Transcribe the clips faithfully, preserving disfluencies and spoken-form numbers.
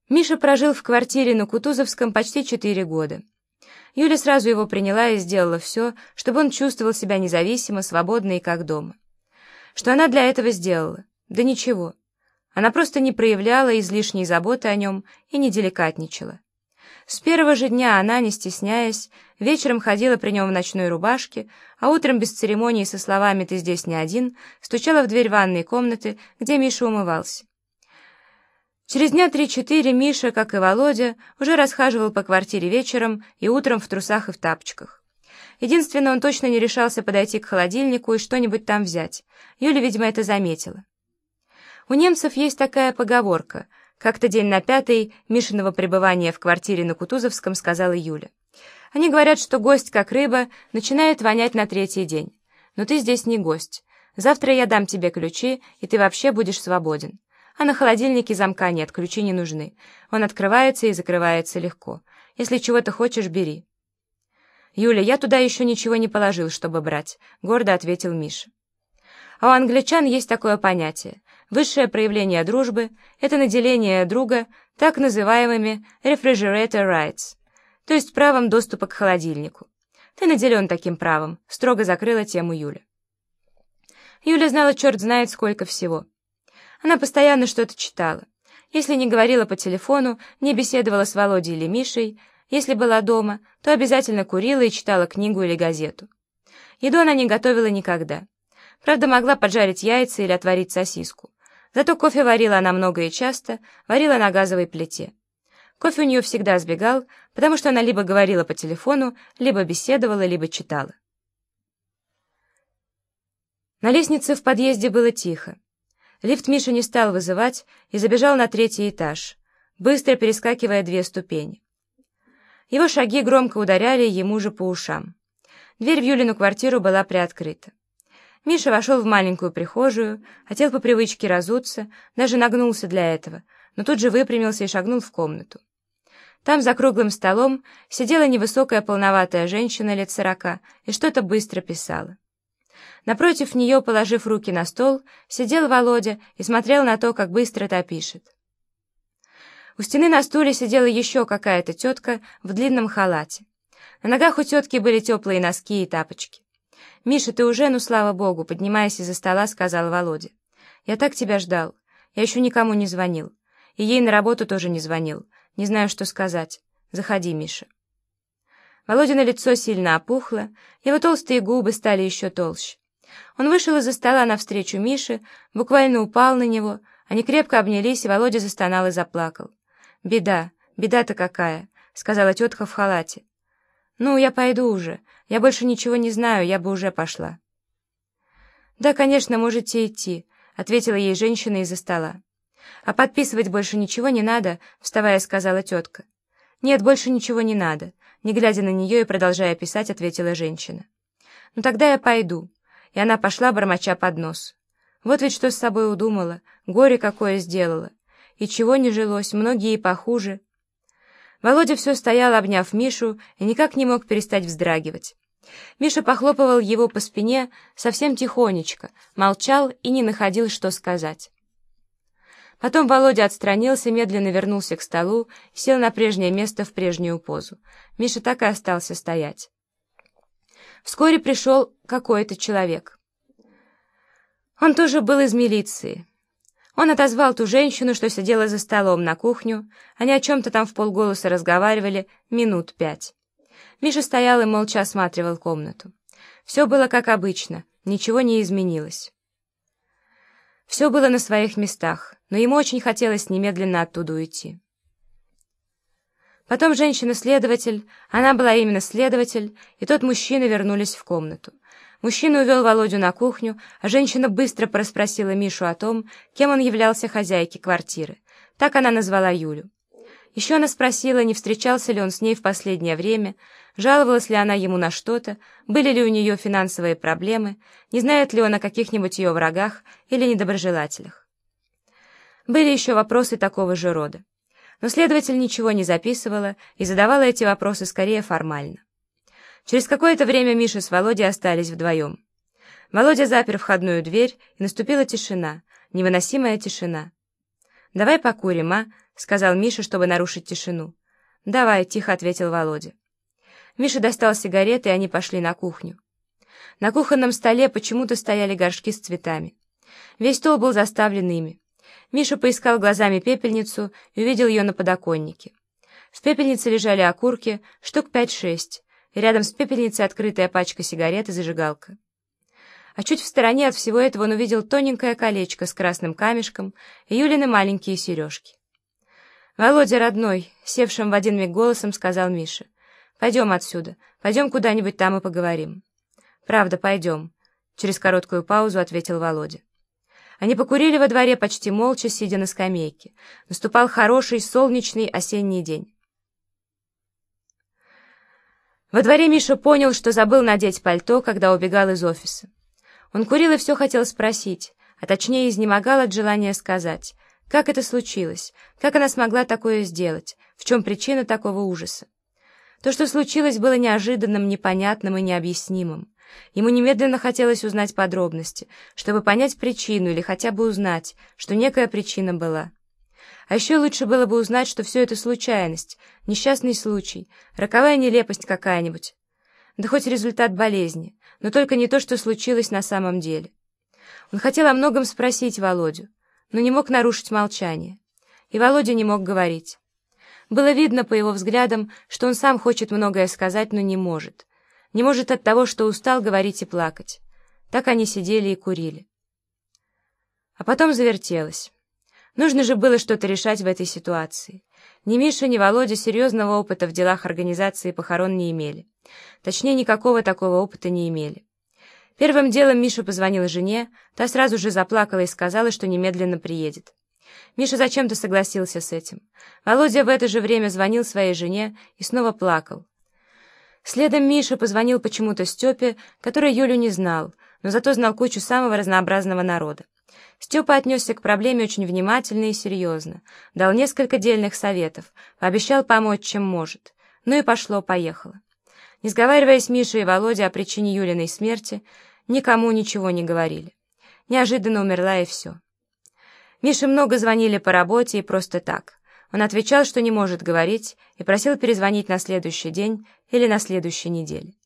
Миша прожил в квартире на Кутузовском почти четыре года. Юля сразу его приняла и сделала все, чтобы он чувствовал себя независимо, свободно и как дома. Что она для этого сделала? Да ничего. Она просто не проявляла излишней заботы о нем и не деликатничала. С первого же дня она, не стесняясь, вечером ходила при нем в ночной рубашке, а утром без церемонии со словами «ты здесь не один» стучала в дверь ванной комнаты, где Миша умывался. Через дня три-четыре Миша, как и Володя, уже расхаживал по квартире вечером и утром в трусах и в тапочках. Единственное, он точно не решался подойти к холодильнику и что-нибудь там взять. Юля, видимо, это заметила. У немцев есть такая поговорка. Как-то день на пятый Мишиного пребывания в квартире на Кутузовском сказала Юля. Они говорят, что гость, как рыба, начинает вонять на третий день. Но ты здесь не гость. Завтра я дам тебе ключи, и ты вообще будешь свободен. А на холодильнике замка нет, ключи не нужны. Он открывается и закрывается легко. Если чего-то хочешь, бери. «Юля, я туда еще ничего не положил, чтобы брать», — гордо ответил Миша. А у англичан есть такое понятие. Высшее проявление дружбы — это наделение друга так называемыми refrigerator rights, то есть правом доступа к холодильнику. Ты наделен таким правом, строго закрыла тему Юля. Юля знала черт знает сколько всего. Она постоянно что-то читала. Если не говорила по телефону, не беседовала с Володей или Мишей, если была дома, то обязательно курила и читала книгу или газету. Еду она не готовила никогда. Правда, могла поджарить яйца или отварить сосиску. Зато кофе варила она много и часто, варила на газовой плите. Кофе у нее всегда сбегал, потому что она либо говорила по телефону, либо беседовала, либо читала. На лестнице в подъезде было тихо. Лифт Миша не стал вызывать и забежал на третий этаж, быстро перескакивая две ступени. Его шаги громко ударяли ему же по ушам. Дверь в Юлину квартиру была приоткрыта. Миша вошел в маленькую прихожую, хотел по привычке разуться, даже нагнулся для этого, но тут же выпрямился и шагнул в комнату. Там за круглым столом сидела невысокая полноватая женщина лет сорока и что-то быстро писала. Напротив нее, положив руки на стол, сидел Володя и смотрел на то, как быстро та пишет. У стены на стуле сидела еще какая-то тетка в длинном халате. На ногах у тетки были теплые носки и тапочки. «Миша, ты уже, ну слава богу», — поднимаясь из-за стола, сказал Володя. «Я так тебя ждал. Я еще никому не звонил. И ей на работу тоже не звонил. Не знаю, что сказать. Заходи, Миша». Володя на лицо сильно опухло, его толстые губы стали еще толще. Он вышел из-за стола навстречу Мише, буквально упал на него, они крепко обнялись, и Володя застонал и заплакал. «Беда, беда-то какая», — сказала тетка в халате. «Ну, я пойду уже. Я больше ничего не знаю, я бы уже пошла». «Да, конечно, можете идти», — ответила ей женщина из-за стола. «А подписывать больше ничего не надо», — вставая, сказала тетка. «Нет, больше ничего не надо», — не глядя на нее и продолжая писать, ответила женщина. «Ну тогда я пойду». И она пошла, бормоча под нос. Вот ведь что с собой удумала, горе какое сделала. И чего не жилось, многие и похуже. Володя все стоял, обняв Мишу, и никак не мог перестать вздрагивать. Миша похлопывал его по спине совсем тихонечко, молчал и не находил, что сказать. Потом Володя отстранился, медленно вернулся к столу и сел на прежнее место в прежнюю позу. Миша так и остался стоять. Вскоре пришел какой-то человек. Он тоже был из милиции. Он отозвал ту женщину, что сидела за столом, на кухню. Они о чем-то там вполголоса разговаривали минут пять. Миша стоял и молча осматривал комнату. Все было как обычно, ничего не изменилось. Все было на своих местах, но ему очень хотелось немедленно оттуда уйти. Потом женщина-следователь, она была именно следователь, и тот мужчина вернулись в комнату. Мужчина увел Володю на кухню, а женщина быстро порасспросила Мишу о том, кем он являлся хозяйке квартиры. Так она назвала Юлю. Еще она спросила, не встречался ли он с ней в последнее время, жаловалась ли она ему на что-то, были ли у нее финансовые проблемы, не знает ли он о каких-нибудь ее врагах или недоброжелателях. Были еще вопросы такого же рода. Но следователь ничего не записывала и задавала эти вопросы скорее формально. Через какое-то время Миша с Володей остались вдвоем. Володя запер входную дверь, и наступила тишина, невыносимая тишина. «Давай покурим, а?» — сказал Миша, чтобы нарушить тишину. «Давай», — тихо ответил Володя. Миша достал сигареты, и они пошли на кухню. На кухонном столе почему-то стояли горшки с цветами. Весь стол был заставлен ими. Миша поискал глазами пепельницу и увидел ее на подоконнике. В пепельнице лежали окурки, штук пять-шесть, и рядом с пепельницей открытая пачка сигарет и зажигалка. А чуть в стороне от всего этого он увидел тоненькое колечко с красным камешком и Юлины маленькие сережки. «Володя, родной», — севшим в один миг голосом сказал Миша, — «пойдем отсюда, пойдем куда-нибудь там и поговорим». «Правда, пойдем», — через короткую паузу ответил Володя. Они покурили во дворе почти молча, сидя на скамейке. Наступал хороший, солнечный осенний день. Во дворе Миша понял, что забыл надеть пальто, когда убегал из офиса. Он курил и все хотел спросить, а точнее изнемогал от желания сказать, как это случилось, как она смогла такое сделать, в чем причина такого ужаса. То, что случилось, было неожиданным, непонятным и необъяснимым. Ему немедленно хотелось узнать подробности, чтобы понять причину или хотя бы узнать, что некая причина была. А еще лучше было бы узнать, что все это случайность, несчастный случай, роковая нелепость какая-нибудь. Да хоть результат болезни, но только не то, что случилось на самом деле. Он хотел о многом спросить Володю, но не мог нарушить молчание. И Володя не мог говорить. Было видно по его взглядам, что он сам хочет многое сказать, но не может. Не может от того, что устал говорить и плакать. Так они сидели и курили. А потом завертелось. Нужно же было что-то решать в этой ситуации. Ни Миша, ни Володя серьезного опыта в делах организации похорон не имели. Точнее, никакого такого опыта не имели. Первым делом Миша позвонил жене, та сразу же заплакала и сказала, что немедленно приедет. Миша зачем-то согласился с этим. Володя в это же время звонил своей жене и снова плакал. Следом Миша позвонил почему-то Степе, который Юлю не знал, но зато знал кучу самого разнообразного народа. Степа отнесся к проблеме очень внимательно и серьезно, дал несколько дельных советов, пообещал помочь, чем может. Ну и пошло-поехало. Не сговариваясь, Миша и Володя о причине Юлиной смерти никому ничего не говорили. Неожиданно умерла и все. Мише много звонили по работе и просто так. Он отвечал, что не может говорить, и просил перезвонить на следующий день или на следующей неделе.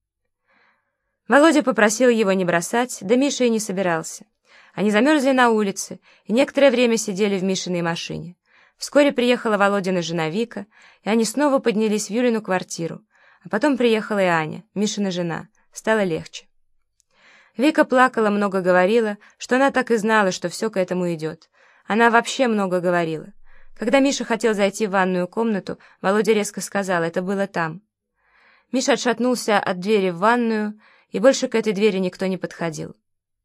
Володя попросил его не бросать, да Миша и не собирался. Они замерзли на улице и некоторое время сидели в Мишиной машине. Вскоре приехала Володина жена Вика, и они снова поднялись в Юлину квартиру. А потом приехала и Аня, Мишина жена. Стало легче. Вика плакала, много говорила, что она так и знала, что все к этому идет. Она вообще много говорила. Когда Миша хотел зайти в ванную комнату, Володя резко сказал: «Это было там». Миша отшатнулся от двери в ванную, и больше к этой двери никто не подходил.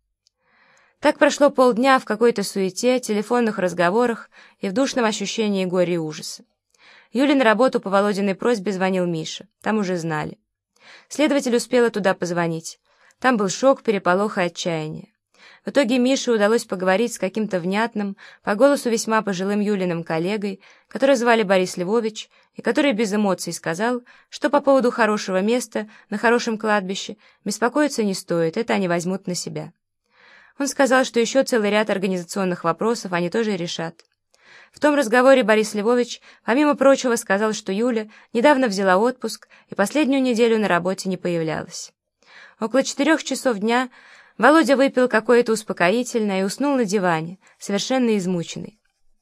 Так прошло полдня в какой-то суете, телефонных разговорах и в душном ощущении горя и ужаса. Юле на работу по Володиной просьбе звонил Миша. Там уже знали. Следователь успела туда позвонить. Там был шок, переполох и отчаяние. В итоге Мише удалось поговорить с каким-то внятным, по голосу весьма пожилым Юлиным коллегой, которого звали Борис Львович, и который без эмоций сказал, что по поводу хорошего места на хорошем кладбище беспокоиться не стоит, это они возьмут на себя. Он сказал, что еще целый ряд организационных вопросов они тоже решат. В том разговоре Борис Львович, помимо прочего, сказал, что Юля недавно взяла отпуск и последнюю неделю на работе не появлялась. Около четырех часов дня Володя выпил какое-то успокоительное и уснул на диване, совершенно измученный.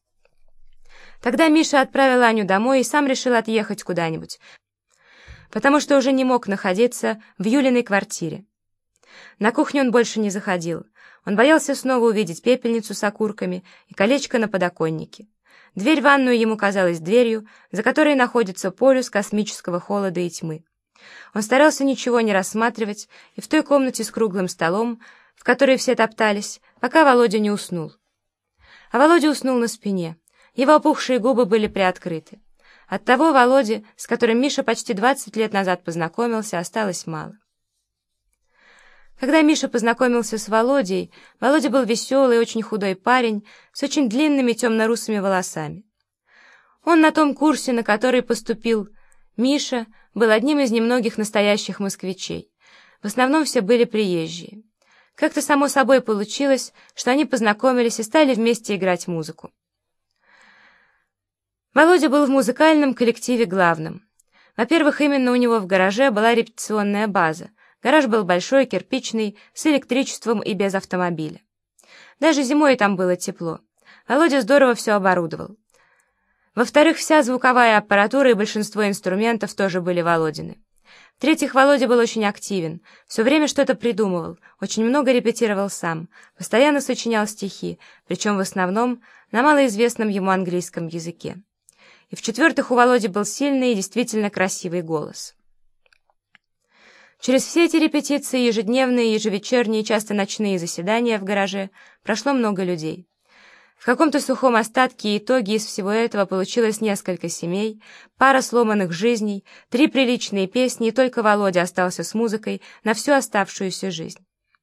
Тогда Миша отправил Аню домой и сам решил отъехать куда-нибудь, потому что уже не мог находиться в Юлиной квартире. На кухню он больше не заходил. Он боялся снова увидеть пепельницу с окурками и колечко на подоконнике. Дверь в ванную ему казалась дверью, за которой находится полюс космического холода и тьмы. Он старался ничего не рассматривать и в той комнате с круглым столом, в которой все топтались, пока Володя не уснул. А Володя уснул на спине. Его опухшие губы были приоткрыты. От того Володи, с которым Миша почти двадцать лет назад познакомился, осталось мало. Когда Миша познакомился с Володей, Володя был веселый, очень худой парень с очень длинными темно-русыми волосами. Он на том курсе, на который поступил Миша, был одним из немногих настоящих москвичей. В основном все были приезжие. Как-то само собой получилось, что они познакомились и стали вместе играть музыку. Володя был в музыкальном коллективе главным. Во-первых, именно у него в гараже была репетиционная база. Гараж был большой, кирпичный, с электричеством и без автомобиля. Даже зимой там было тепло. Володя здорово все оборудовал. Во-вторых, вся звуковая аппаратура и большинство инструментов тоже были Володины. В-третьих, Володя был очень активен, все время что-то придумывал, очень много репетировал сам, постоянно сочинял стихи, причем в основном на малоизвестном ему английском языке. И в-четвертых, у Володи был сильный и действительно красивый голос. Через все эти репетиции, ежедневные, ежевечерние, часто ночные заседания в гараже прошло много людей. В каком-то сухом остатке и итоге из всего этого получилось несколько семей, пара сломанных жизней, три приличные песни, и только Володя остался с музыкой на всю оставшуюся жизнь.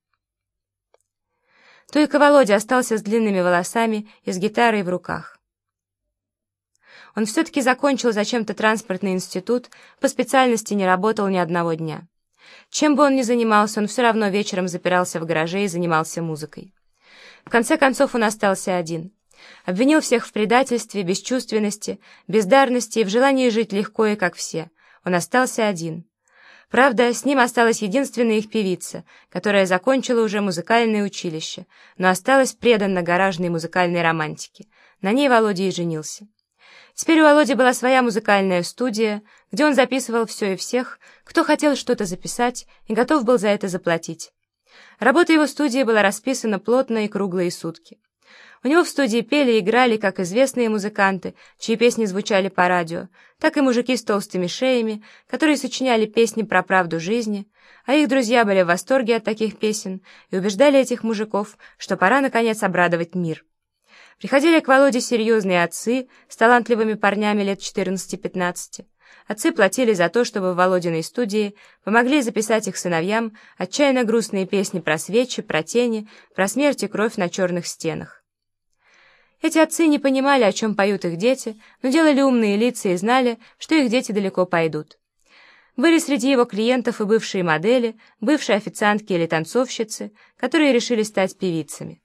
Только Володя остался с длинными волосами и с гитарой в руках. Он все-таки закончил зачем-то транспортный институт, по специальности не работал ни одного дня. Чем бы он ни занимался, он все равно вечером запирался в гараже и занимался музыкой. В конце концов он остался один. Обвинил всех в предательстве, бесчувственности, бездарности и в желании жить легко и как все. Он остался один. Правда, с ним осталась единственная их певица, которая закончила уже музыкальное училище, но осталась преданна гаражной музыкальной романтике. На ней Володя и женился. Теперь у Володи была своя музыкальная студия, где он записывал все и всех, кто хотел что-то записать и готов был за это заплатить. Работа его студии была расписана плотно и круглые сутки. У него в студии пели и играли как известные музыканты, чьи песни звучали по радио, так и мужики с толстыми шеями, которые сочиняли песни про правду жизни, а их друзья были в восторге от таких песен и убеждали этих мужиков, что пора, наконец, обрадовать мир. Приходили к Володе серьезные отцы с талантливыми парнями лет четырнадцати-пятнадцати. Отцы платили за то, чтобы в Володиной студии помогли записать их сыновьям отчаянно грустные песни про свечи, про тени, про смерть и кровь на черных стенах. Эти отцы не понимали, о чем поют их дети, но делали умные лица и знали, что их дети далеко пойдут. Были среди его клиентов и бывшие модели, бывшие официантки или танцовщицы, которые решили стать певицами.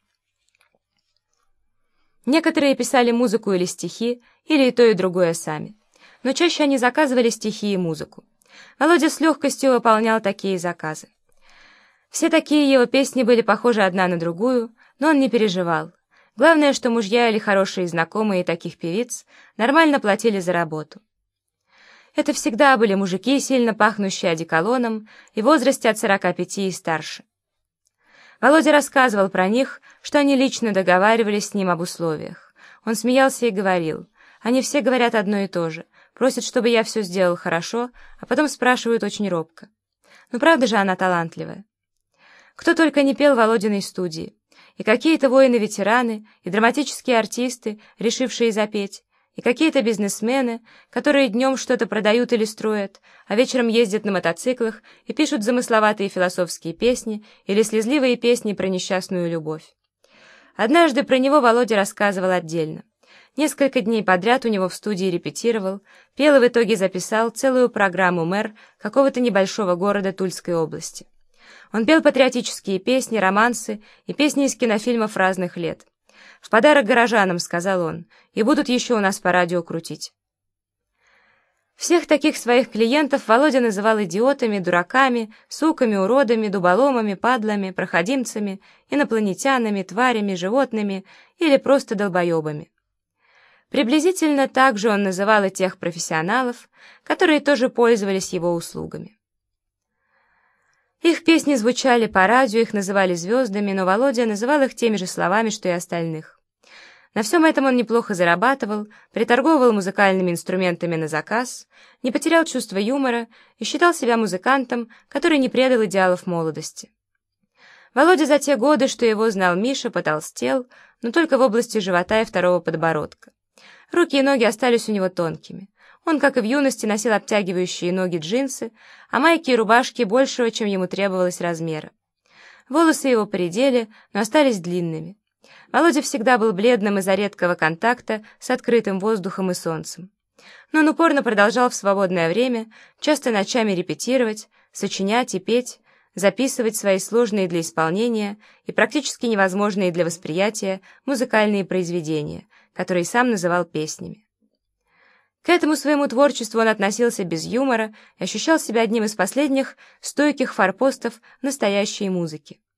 Некоторые писали музыку или стихи, или и то, и другое сами. Но чаще они заказывали стихи и музыку. Володя с легкостью выполнял такие заказы. Все такие его песни были похожи одна на другую, но он не переживал. Главное, что мужья или хорошие знакомые таких певиц нормально платили за работу. Это всегда были мужики, сильно пахнущие одеколоном, и в возрасте от сорока пяти и старше. Володя рассказывал про них, что они лично договаривались с ним об условиях. Он смеялся и говорил: «Они все говорят одно и то же, просят, чтобы я все сделал хорошо, а потом спрашивают очень робко. Ну правда же она талантливая?» Кто только не пел в Володиной студии. И какие-то воины-ветераны, и драматические артисты, решившие запеть, и какие-то бизнесмены, которые днем что-то продают или строят, а вечером ездят на мотоциклах и пишут замысловатые философские песни или слезливые песни про несчастную любовь. Однажды про него Володя рассказывал отдельно. Несколько дней подряд у него в студии репетировал, пел и в итоге записал целую программу «Мэр» какого-то небольшого города Тульской области. Он пел патриотические песни, романсы и песни из кинофильмов разных лет. «В подарок горожанам», — сказал он, — «и будут еще у нас по радио крутить». Всех таких своих клиентов Володя называл идиотами, дураками, суками, уродами, дуболомами, падлами, проходимцами, инопланетянами, тварями, животными или просто долбоебами. Приблизительно так же он называл и тех профессионалов, которые тоже пользовались его услугами. Их песни звучали по радио, их называли звездами, но Володя называл их теми же словами, что и остальных. На всем этом он неплохо зарабатывал, приторговывал музыкальными инструментами на заказ, не потерял чувство юмора и считал себя музыкантом, который не предал идеалов молодости. Володя за те годы, что его знал Миша, потолстел, но только в области живота и второго подбородка. Руки и ноги остались у него тонкими. Он, как и в юности, носил обтягивающие ноги джинсы, а майки и рубашки большего, чем ему требовалось, размера. Волосы его поредели, но остались длинными. Володя всегда был бледным из-за редкого контакта с открытым воздухом и солнцем. Но он упорно продолжал в свободное время часто ночами репетировать, сочинять и петь, записывать свои сложные для исполнения и практически невозможные для восприятия музыкальные произведения, которые сам называл песнями. К этому своему творчеству он относился без юмора и ощущал себя одним из последних стойких форпостов настоящей музыки.